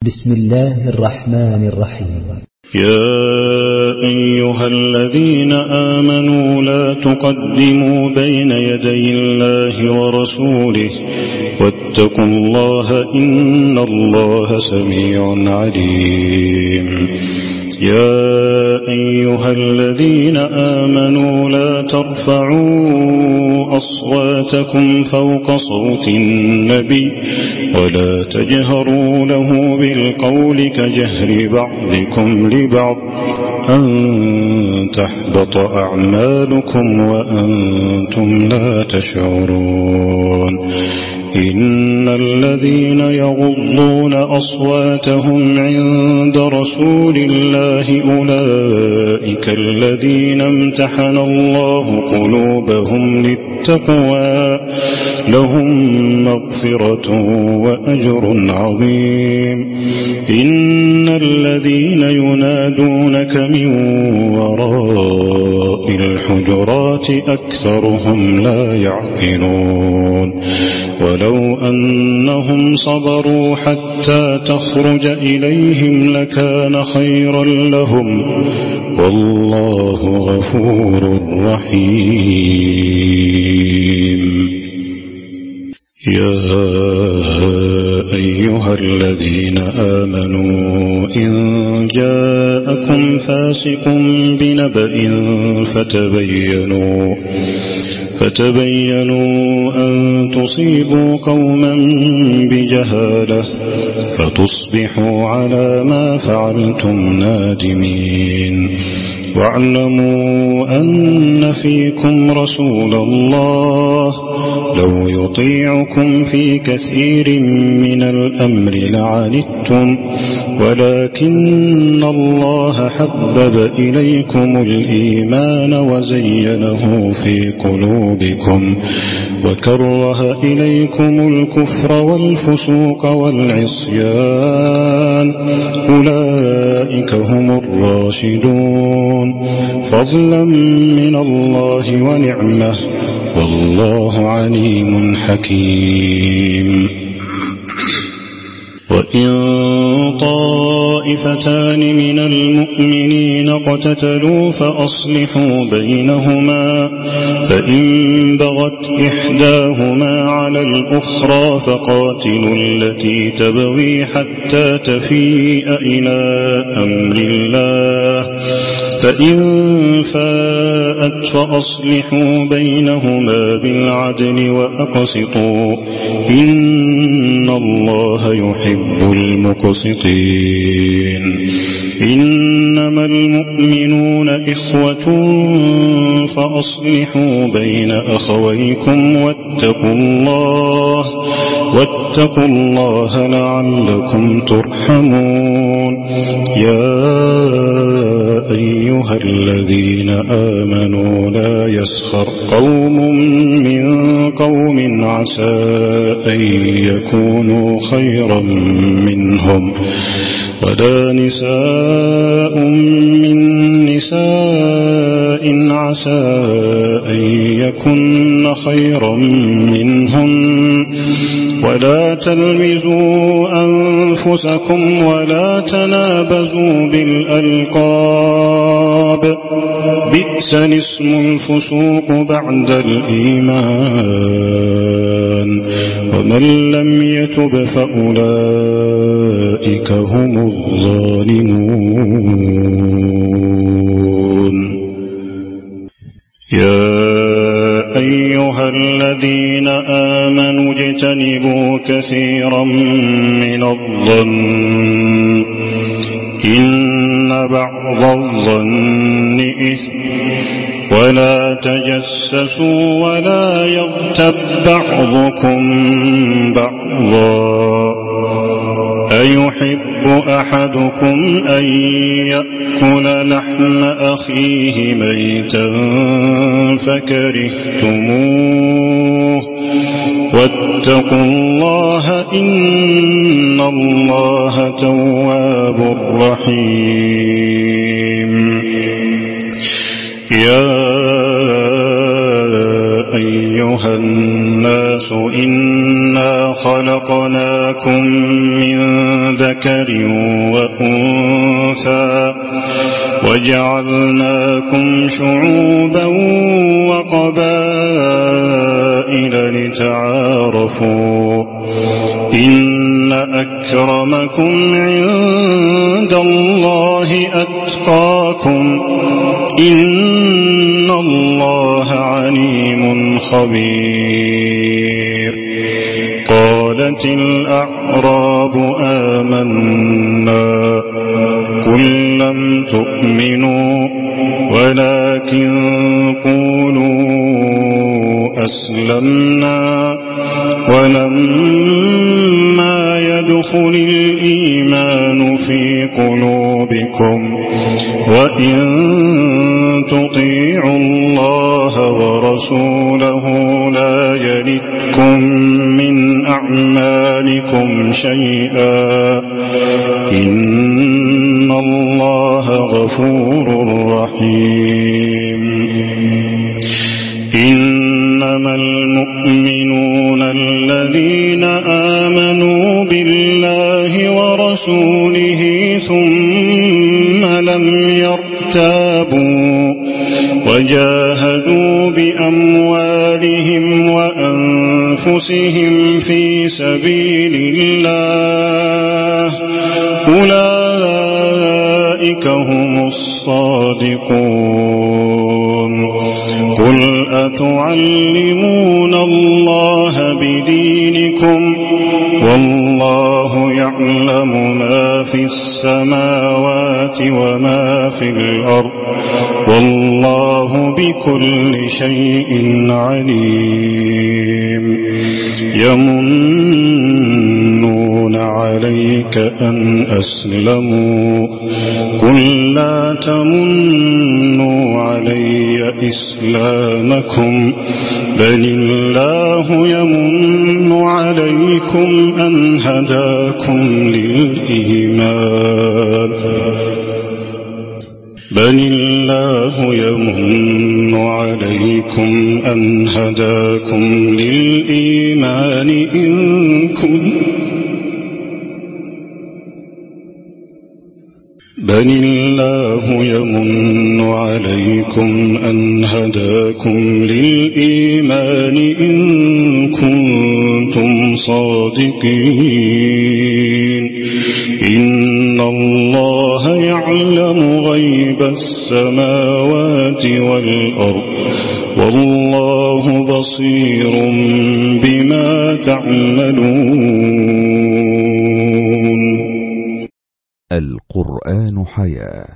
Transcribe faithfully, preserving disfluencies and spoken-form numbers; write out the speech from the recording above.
بسم الله الرحمن الرحيم. يا أيها الذين آمنوا لا تقدموا بين يدي الله ورسوله واتقوا الله إن الله سميع عليم. يا أيها الذين آمنوا لا ترفعوا أصواتكم فوق صوت النبي ولا تجهروا له بالقول كجهر بعضكم لبعض أن تحبط أعمالكم وأنتم لا تشعرون. إن الذين يغضون أصواتهم عند رسول الله أولئك الذين امتحن الله قلوبهم للتقوى لهم مغفرة وأجر عظيم. إن الذين ينادونك من وراء الحجرات أكثرهم لا يعقلون. ولو أنهم صبروا حتى تخرج إليهم لكان خيرا لهم والله غفور رحيم. يا أيها الذين آمنوا إن جاءكم فاسق بنبأ فتبينوا فتبينوا أن تصيبوا قوما بجهالة فتصبحوا على ما فعلتم نادمين. واعلموا أن فيكم رسول الله لو يطيعكم في كثير من الأمر لعنتم ولكن الله حبب إليكم الإيمان وزينه في قلوبكم وكره إليكم الكفر والفسوق والعصيان أولئك هم الراشدون فضلا من الله ونعمه والله عليم حكيم. وإن طائفتان من المؤمنين اقتتلوا فأصلحوا بينهما فإن بغت إحداهما على الأخرى فقاتلوا التي تبغي حتى تفيء إلى أمر الله فإن فاءت فأصلحوا بينهما بالعدل وأقسطوا إن الله يحب المقسطين. إنما المؤمنون إخوة فأصلحوا بين أخويكم واتقوا الله واتقوا الله لعلكم ترحمون. يا أيها الذين آمنوا لا يسخر قوم من قوم عسى أن يكونوا خيرا منهم ولا نساء من نساء عسى أن يكن خيرا منهن ولا تلمزوا أنفسكم ولا تنابزوا بالألقاب بئس الاسم الفسوق بعد الإيمان ومن لم يتب فأولئك هم الظالمون. يا أيها الذين آمنوا اجتنبوا كثيرا من الظن إن بعض الظن إثم ولا تجسسوا ولا يغتب بعضكم بعضا أيحب أحدكم أن يأكل لحم أخيه ميتا فكرهتموه واتقوا الله إن الله تواب رحيم. يا أيها أيها الناس إنا خلقناكم من ذكر وأنثى وجعلناكم شعوبا وقبائل لتعارفوا إن أكرمكم عند الله أتقاكم إن الله عليم خبير. قالت الأعراب آمنا قل لم تؤمنوا ولكن قولوا أسلمنا ولما يدخل الإيمان في قلوبكم وإن تطيعوا الله ورسوله لا يلدكم من أعمالكم شيئا إن الله غفور رحيم. إنما المؤمنون الذين آمنوا بالله ورسوله ثم لم يرتابوا وجاهدوا بأموالهم وأنفسهم في سبيل الله أولئك هم الصادقون. قل أتعلمون الله بدينكم والله يعلم ما في السماوات وما في الأرض والله بكل شيء عليم. يمنون عليك أن أسلموا قل لا تمنوا علي إسلامكم بل الله يمن عليكم أن هداكم للإيمان بل الله يمن عليكم أن هداكم للإيمان إن كنتم بل الله يمن عليكم أن هداكم للإيمان إن كنتم صادقين. إن الله يعلم غيب السماوات والأرض والله بصير بما تعملون. القرآن حياة.